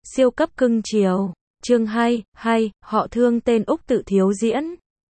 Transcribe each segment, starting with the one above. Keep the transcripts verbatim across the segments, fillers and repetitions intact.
Siêu cấp cưng chiều. Chương hai, hay, họ Thương tên Úc tự thiếu diễn.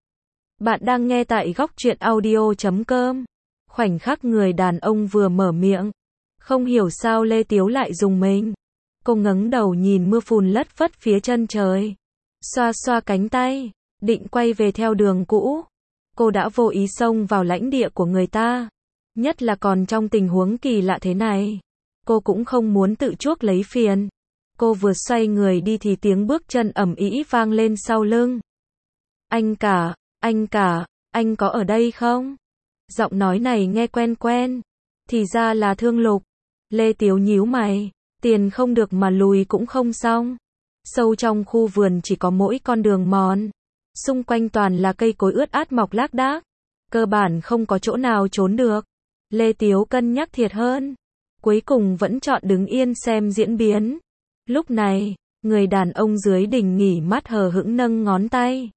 Bạn đang nghe tại góc truyện audio chấm com. Khoảnh khắc người đàn ông vừa mở miệng, không hiểu sao Lê Tiếu lại rùng mình. Cô ngẩng đầu nhìn mưa phùn lất phất phía chân trời, xoa xoa cánh tay, định quay về theo đường cũ. Cô đã vô ý xông vào lãnh địa của người ta, nhất là còn trong tình huống kỳ lạ thế này. Cô cũng không muốn tự chuốc lấy phiền. Cô vừa xoay người đi thì tiếng bước chân ầm ĩ vang lên sau lưng. Anh cả, anh cả, anh có ở đây không? Giọng nói này nghe quen quen. Thì ra là Thương Lục. Lê Tiếu nhíu mày. Tiền không được mà lùi cũng không xong. Sâu trong khu vườn chỉ có mỗi con đường mòn. Xung quanh toàn là cây cối ướt át mọc lác đác. Cơ bản không có chỗ nào trốn được. Lê Tiếu cân nhắc thiệt hơn. Cuối cùng vẫn chọn đứng yên xem diễn biến. Lúc này, người đàn ông dưới đình nghỉ mát hờ hững nâng ngón tay,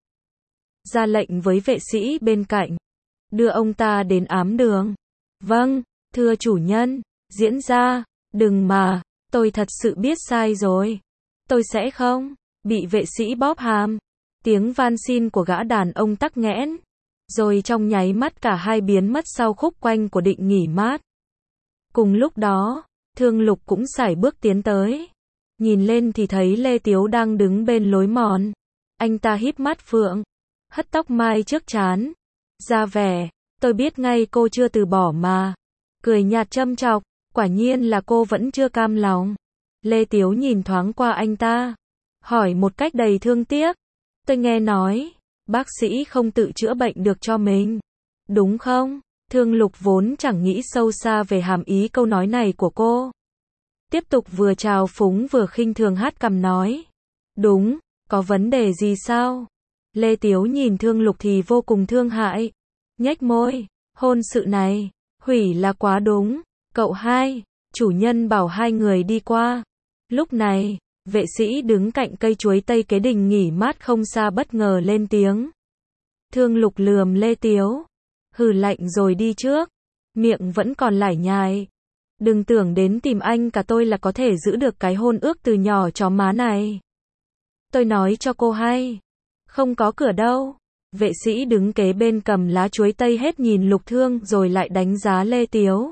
ra lệnh với vệ sĩ bên cạnh, đưa ông ta đến ám đường. Vâng, thưa chủ nhân, diễn ra, đừng mà, tôi thật sự biết sai rồi. Tôi sẽ không bị vệ sĩ bóp hàm. Tiếng van xin của gã đàn ông tắc nghẽn, rồi trong nháy mắt cả hai biến mất sau khúc quanh của định nghỉ mát. Cùng lúc đó, Thương Lục cũng sải bước tiến tới. Nhìn lên thì thấy Lê Tiếu đang đứng bên lối mòn. Anh ta híp mắt phượng, hất tóc mai trước trán, ra vẻ, tôi biết ngay cô chưa từ bỏ mà. Cười nhạt châm chọc, quả nhiên là cô vẫn chưa cam lòng. Lê Tiếu nhìn thoáng qua anh ta, hỏi một cách đầy thương tiếc, tôi nghe nói, bác sĩ không tự chữa bệnh được cho mình, đúng không? Thương Lục vốn chẳng nghĩ sâu xa về hàm ý câu nói này của cô. Tiếp tục vừa trào phúng vừa khinh thường hát cằm nói. Đúng, có vấn đề gì sao? Lê Tiếu nhìn Thương Lục thì vô cùng thương hại. Nhếch môi, hôn sự này, hủy là quá đúng. Cậu hai, chủ nhân bảo hai người đi qua. Lúc này, vệ sĩ đứng cạnh cây chuối tây kế đình nghỉ mát không xa bất ngờ lên tiếng. Thương Lục lườm Lê Tiếu. Hừ lạnh rồi đi trước. Miệng vẫn còn lải nhải. Đừng tưởng đến tìm anh cả tôi là có thể giữ được cái hôn ước từ nhỏ chó má này. Tôi nói cho cô hay, không có cửa đâu. Vệ sĩ đứng kế bên cầm lá chuối tây hết nhìn Lục Thương rồi lại đánh giá Lê Tiếu.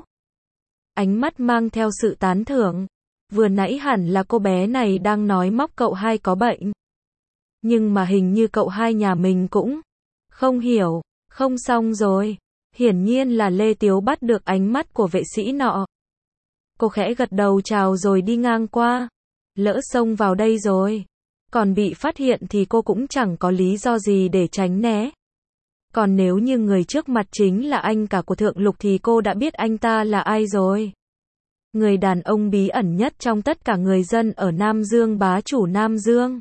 Ánh mắt mang theo sự tán thưởng. Vừa nãy hẳn là cô bé này đang nói móc cậu hai có bệnh. Nhưng mà hình như cậu hai nhà mình cũng không hiểu, không xong rồi. Hiển nhiên là Lê Tiếu bắt được ánh mắt của vệ sĩ nọ. Cô khẽ gật đầu chào rồi đi ngang qua. Lỡ xông vào đây rồi, còn bị phát hiện thì cô cũng chẳng có lý do gì để tránh né. Còn nếu như người trước mặt chính là anh cả của Thượng Lục thì cô đã biết anh ta là ai rồi. Người đàn ông bí ẩn nhất trong tất cả người dân ở Nam Dương, bá chủ Nam Dương.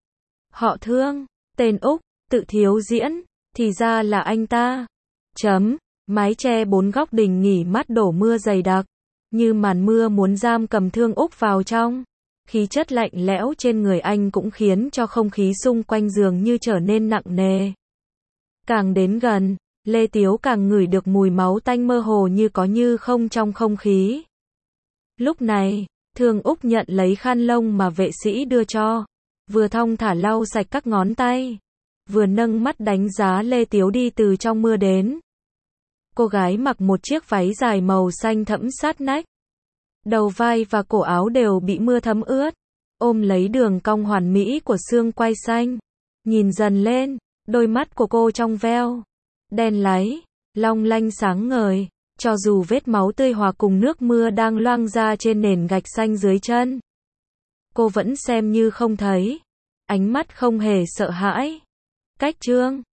Họ Thương, tên Úc, tự thiếu diễn, thì ra là anh ta. Chấm, mái che bốn góc đình nghỉ mát đổ mưa dày đặc. Như màn mưa muốn giam cầm Thương Úc vào trong. Khí chất lạnh lẽo trên người anh cũng khiến cho không khí xung quanh dường như trở nên nặng nề. Càng đến gần, Lê Tiếu càng ngửi được mùi máu tanh mơ hồ như có như không trong không khí. Lúc này, Thương Úc nhận lấy khăn lông mà vệ sĩ đưa cho, vừa thong thả lau sạch các ngón tay, vừa nâng mắt đánh giá Lê Tiếu đi từ trong mưa đến. Cô gái mặc một chiếc váy dài màu xanh thẫm sát nách. Đầu vai và cổ áo đều bị mưa thấm ướt, ôm lấy đường cong hoàn mỹ của xương quai xanh. Nhìn dần lên, đôi mắt của cô trong veo, đen láy, long lanh sáng ngời, cho dù vết máu tươi hòa cùng nước mưa đang loang ra trên nền gạch xanh dưới chân. Cô vẫn xem như không thấy, ánh mắt không hề sợ hãi. Cách chương